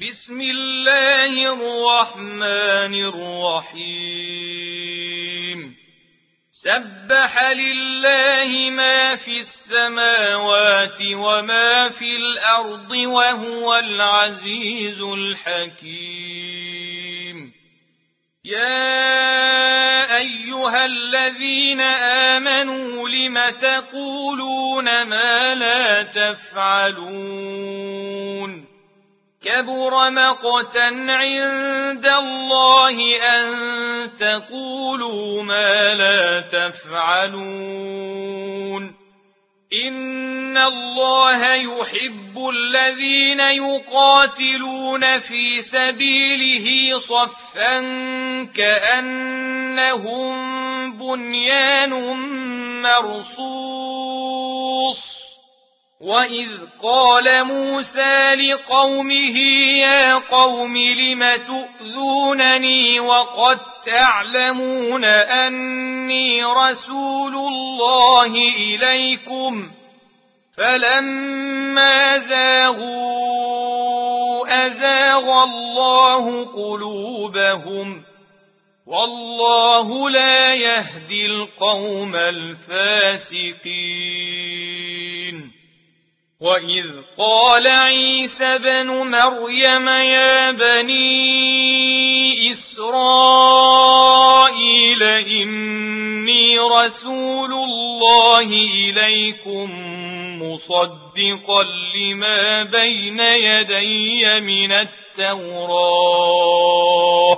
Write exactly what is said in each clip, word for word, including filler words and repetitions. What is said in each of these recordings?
بسم الله الرحمن الرحيم سبح لله ما في السماوات وما في الأرض وهو العزيز الحكيم يا أيها الذين آمنوا لم تقولون ما لا تفعلون كبر مقتا عند الله أن تقولوا ما لا تفعلون إن الله يحب الذين يقاتلون في سبيله صفا كأنهم بنيان مرصوص وإذ قال موسى لقومه يا قوم لم تؤذونني وقد تعلمون أني رسول الله إليكم فلما زاغوا أزاغ الله قلوبهم والله لا يهدي القوم الفاسقين وإذ قال عيسى بن مريم يا بني إسرائيل إني رسول الله إليكم مصدقا لما بين يدي من التوراة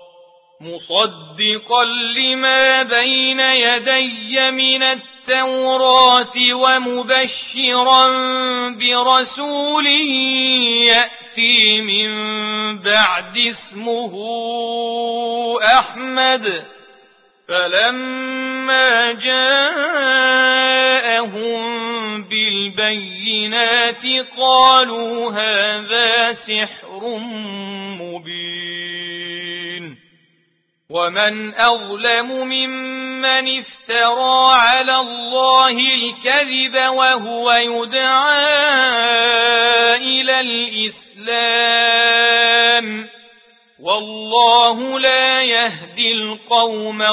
مصدقا لما بين يدي من التوراة ومبشرا برسول يأتي من بعد اسمه أحمد فلما جاءهم بالبينات قالوا هذا سحر مبين ومن أظلم ممن افترى على الله الكذب وهو يدعى إلى الإسلام والله لا يهدي القوم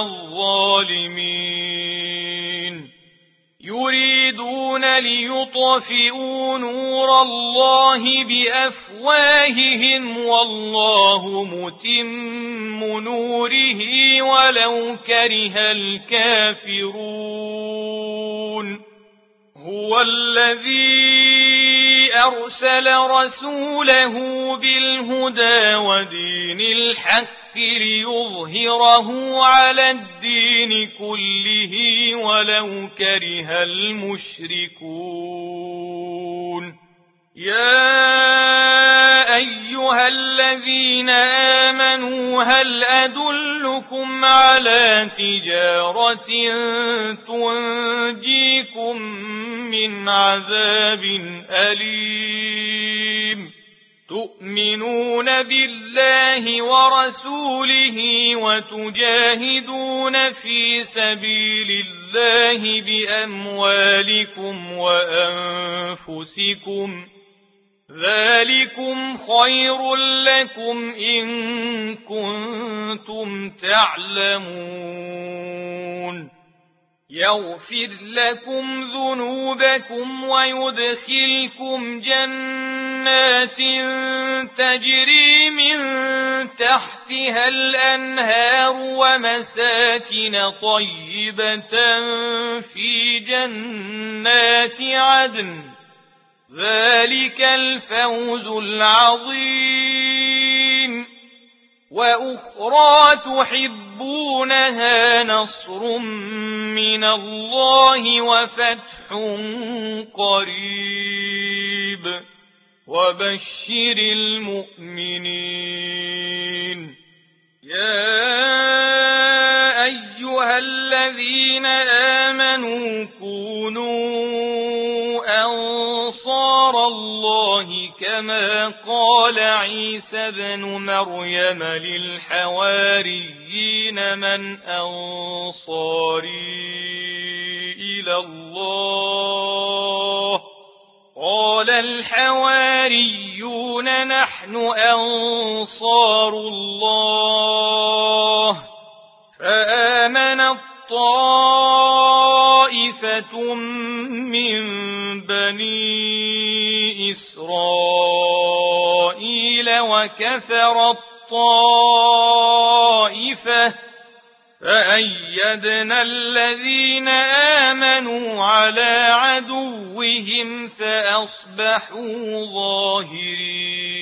الظالمين يريدون ليطفئوا نور الله بأفواههم والله متم نوره ولو كره الكافرون هو الذي أرسل رسوله بالهدى ودين الحق ليظهره على الدين كله ولو كره المشركون يا أيها الذين آمنوا هل أدلكم على تجارة تنجيكم من عذاب أليم تؤمنون بالله ورسوله وتجاهدون في سبيل الله بأموالكم وأنفسكم ذلكم خير لكم إن كنتم تعلمون يغفر لكم ذنوبكم ويدخلكم جنات تجري من تحتها الأنهار ومساكن طيبة في جنات عدن ذلك الفوز العظيم وأخرى تحبونها نصر من الله وفتح قريب وبشر المؤمنين يا أيها الذين آمنوا كونوا أنصار الله كما قال عيسى بن مريم للحواريين من أنصاري إلى الله قال الحواريون نحن أنصار الله فآمنت طائفة من بني إسرائيل وكفرت طائفة فأيدنا الذين آمنوا على عدوهم فأصبحوا ظاهرين.